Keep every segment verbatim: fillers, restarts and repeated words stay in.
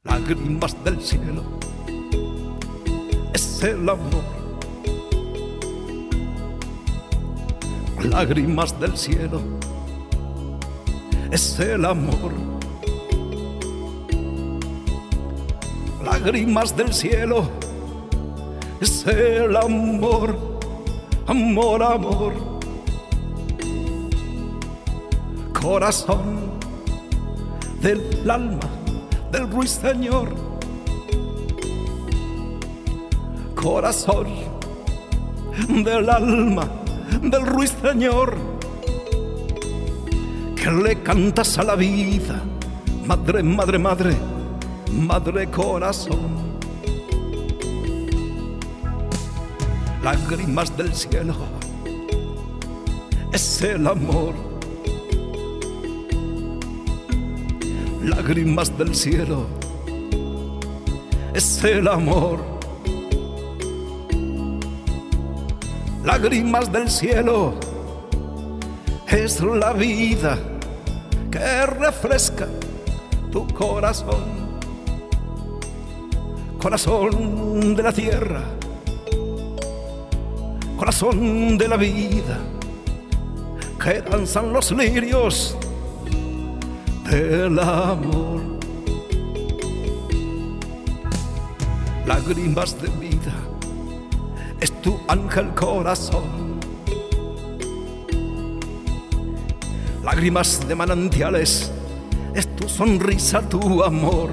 lágrimas del cielo, es el amor. Lágrimas del cielo, es el amor. Lágrimas del cielo, es el amor. Amor, amor. Corazón del alma del ruiseñor, corazón del alma del ruiseñor, que le cantas a la vida, madre, madre, madre, madre corazón. Lágrimas del cielo, es el amor. Lágrimas del cielo, es el amor. Lágrimas del cielo, es la vida que refresca tu corazón. Corazón de la tierra, corazón de la vida, que danzan los lirios del amor. Lágrimas de vida, es tu ángel corazón. Lágrimas de manantiales, es tu sonrisa, tu amor.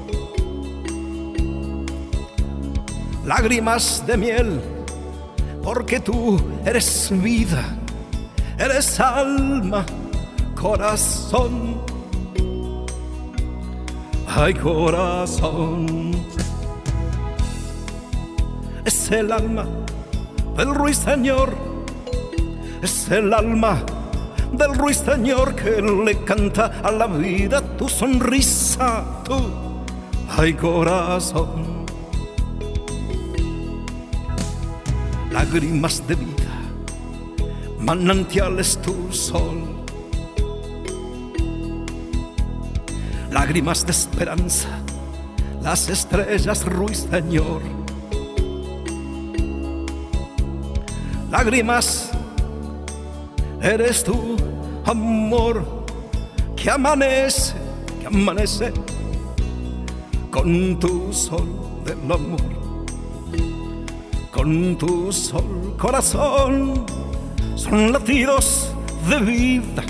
Lágrimas de miel, porque tú eres vida, eres alma, corazón. Ay, corazón, es el alma del ruiseñor, es el alma del ruiseñor que le canta a la vida tu sonrisa, tú. Ay, corazón. Lágrimas de vida, manantiales tu sol. Lágrimas de esperanza, las estrellas ruiseñor. Lágrimas, eres tu amor que amanece, que amanece con tu sol del amor. Con tu sol, corazón, son latidos de vida,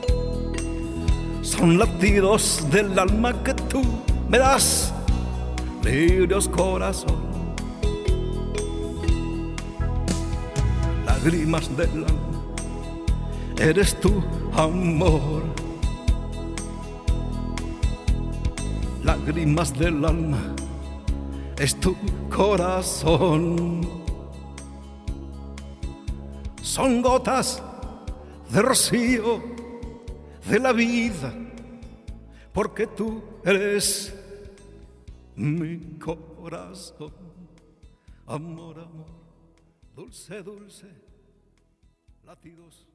son latidos del alma que tú me das, lirios, corazón. Lágrimas del alma, eres tu amor. Lágrimas del alma, es tu corazón. Son gotas de rocío de la vida, porque tú eres mi corazón. Amor, amor, dulce, dulce, latidos